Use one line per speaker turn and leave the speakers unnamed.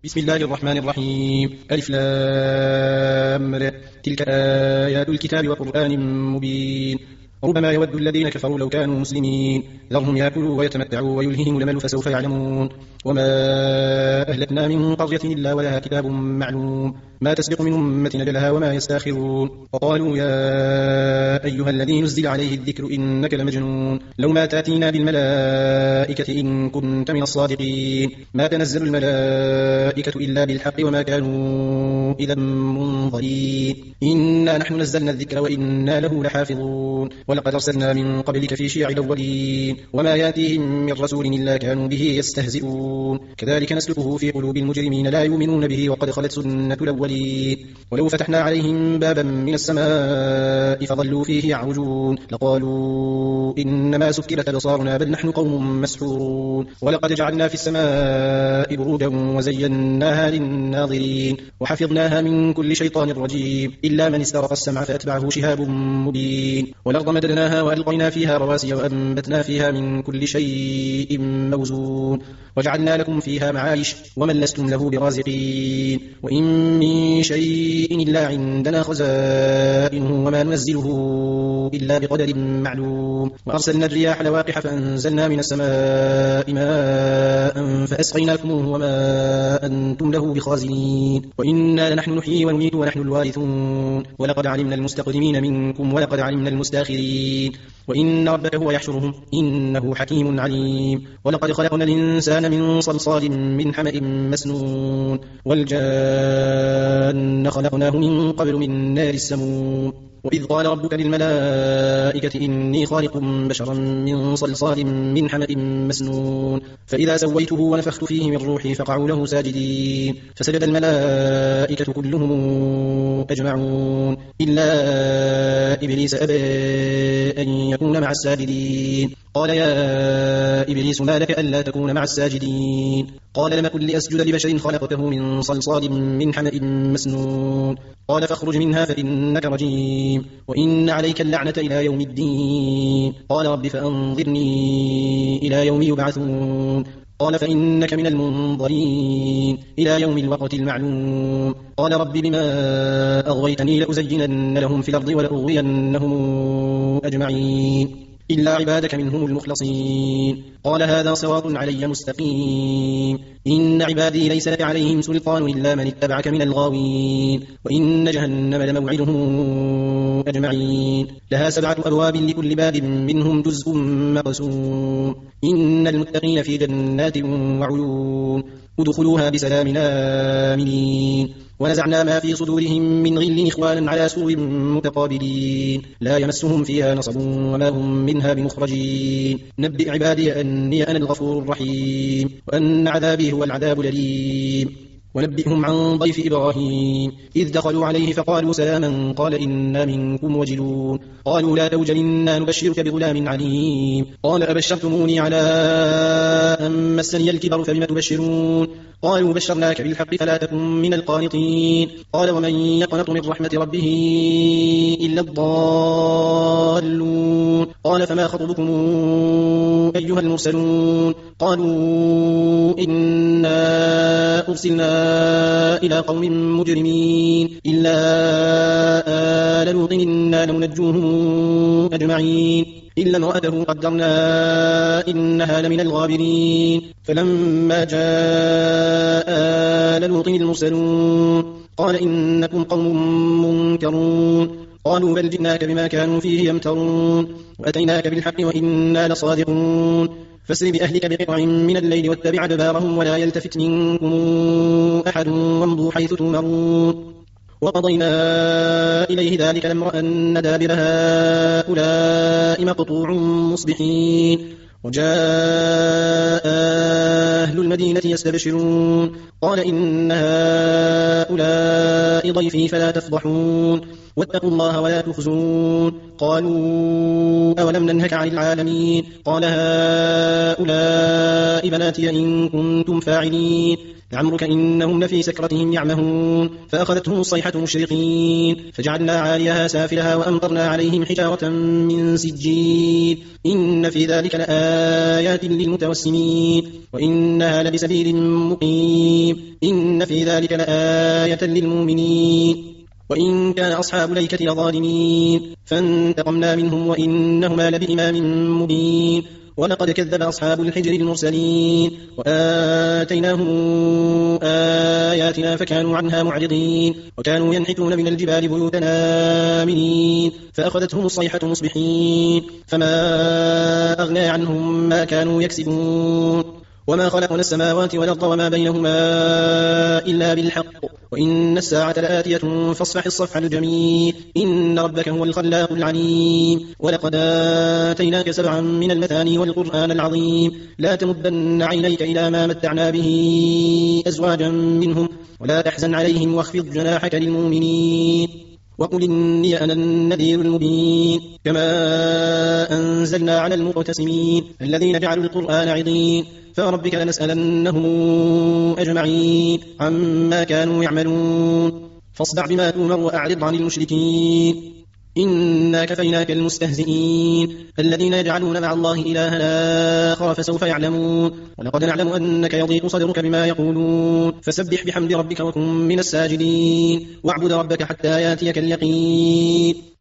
بسم الله الرحمن الرحيم. ألف لام ر. تلك آيات الكتاب وقرآن مبين. ربما يود الذين كفروا لو كانوا مسلمين ذرهم يأكلوا ويتمتعوا ويلههم الأمل فسوف يعلمون. وما أهلكنا من قرية إلا ولها كتاب معلوم ما تسبق من أمة أجلها وما يستأخرون. وقالوا يا أيها الذي نزل عليه الذكر إنك لمجنون لو ما تأتينا بالملائكة إن كنت من الصادقين ما تنزل الملائكة إلا بالحق وما كانوا إذا منظرين. إنا نحن نزلنا الذكر وإنا له لحافظون. ولقد أرسلنا من قبلك في شيع الأولين وما يأتيهم من رسول إلا كانوا به يستهزئون. كذلك نسلكه في قلوب المجرمين لا يؤمنون به وقد خلت سنة الأولين. ولو فتحنا عليهم بابا من السماء فظلوا فيه يعرجون لقالوا إنما سكرت أبصارنا بل نحن قوم مسحورون. ولقد جعلنا في السماء بروجا وزيناها للناظرين وحفظناها من كل شيطان رجيم إلا من استرق السمع فأتبعه شهاب مبين. والأرض مددناها وألقينا فيها رواسي وأنبتنا فيها من كل شيء موزون وجعلنا لكم فيها معايش ومن لستم له برازقين. وإن من شيء إلا عندنا خزائنه وما ننزله إلا بقدر معلوم. وأرسلنا الرياح لواقح فأنزلنا من السماء ماء فأسقيناكموه وما أنتم له بخازنين. وإنا لنحن نحيي ونميت ونحن الوارثون. ولقد علمنا المستقدمين منكم ولقد علمنا المستاخرين. وإن ربك هو يحشرهم إنه حكيم عليم. ولقد خلقنا الإنسان من صلصال من حمأ مسنون والجان خلقناه من قبل من نار السموم. وإذ قال ربك للملائكة إني خالق بشرا من صلصال من حمأ مسنون فإذا سويته ونفخت فيه من روحي فقعوا له ساجدين فسجد الملائكة كلهم أجمعون إلا إبليس أبى أن يكون مع الساجدين. قال يا إبليس ما لك ألا تكون مع الساجدين؟ قال لم أكن لأسجد لبشر خلقته من صلصال من حمأ مسنون. قال فاخرج منها فإنك رجيم وإن عليك اللعنة إلى يوم الدين. قال رب فأنظرني إلى يوم يبعثون. قال فإنك من المنظرين إلى يوم الوقت المعلوم. قال رب بما أغويتني لأزينن لهم في الأرض ولأغوينهم أجمعين إلا عبادك منهم المخلصين. قال هذا صراط علي مستقيم. إن عبادي ليس لك عليهم سلطان إلا من اتبعك من الغاوين. وإن جهنم لموعدهم أجمعين لها 7 أبواب لكل باب منهم جزء مقسوم. إن المتقين في جنات وعيون ادخلوها بسلام آمنين. ونزعنا ما في صدورهم من غل إخوانا على سرر متقابلين لا يمسهم فيها نصب وما هم منها بمخرجين. نبئ عبادي أني أنا الغفور الرحيم وأن عذابي هو العذاب الأليم. ونبئهم عن ضيف إبراهيم إذ دخلوا عليه فقالوا سلاما قال إنا منكم وجلون. قالوا لا توجل إنا نبشرك بغلام عليم. قال أبشرتموني على أن مسني الكبر فبم تبشرون؟ قالوا بشرناك بالحق فلا تكن من القانطين. قال ومن يقنط من رحمة ربه إلا الضالون. قال فما خطبكم أيها المرسلون؟ قالوا إنا أرسلنا إلى قوم مجرمين إلا آل لوط إنا لمنجوهم أجمعين إلا امرأته قدرنا إنها لمن الغابرين. فلما جاء آل لوط المرسلون قال إنكم قوم منكرون. قالوا بل جئناك بما كانوا فيه يمترون وأتيناك بالحق وإنا لصادقون. فاسر بأهلك بقطع من الليل واتبع أدبارهم ولا يلتفت منكم أحد وامضوا حيث تؤمرون. وقضينا إليه ذلك الأمر أن دابر هؤلاء مقطوع مصبحين. وجاء أهل المدينة يستبشرون قال إن هؤلاء ضيفي فلا تفضحون واتقوا الله ولا تخزون. قالوا أولم ننهك عن العالمين؟ قال هؤلاء بناتي إن كنتم فاعلين. لعمرك إنهم لفي سكرتهم يعمهون فأخذتهم الصيحة مشرقين فجعلنا عاليها سافلها وأمطرنا عليهم حجارة من سجيل إن في ذلك لآيات للمتوسمين وإنها لبسبيل مقيم إن في ذلك لآية للمؤمنين وإن كان أصحاب الأيكة لظالمين فانتقمنا منهم وإنهما لبإمام مبين ولقد كذب أصحاب الحجر المرسلين وآتيناهم آياتنا فكانوا عنها معرضين وكانوا ينحتون من الجبال بيوتا آمنين فأخذتهم الصيحة مصبحين فما أغنى عنهم ما كانوا يكسبون وما خلقنا السماوات والأرض وما بينهما إلا بالحق وإن الساعة لآتية فاصفح الصفح الجميل إن ربك هو الخلاق العليم ولقد آتيناك 7 من المثاني والقرآن العظيم لا تمدن عينيك إلى ما متعنا به أزواجا منهم ولا تحزن عليهم واخفض جناحك للمؤمنين وقل إني أنا النذير المبين كما أنزلنا على المقتسمين الذين جعلوا القرآن عضين فربك لنسألنهم أجمعين عما كانوا يعملون فاصدع بما تؤمر وأعرض عن المشركين إنا كفيناك المستهزئين الذين يجعلون مع الله إلها آخر فسوف يعلمون ولقد نعلم أنك يضيق صدرك بما يقولون فسبح بحمد ربك وكن من الساجدين واعبد ربك حتى ياتيك اليقين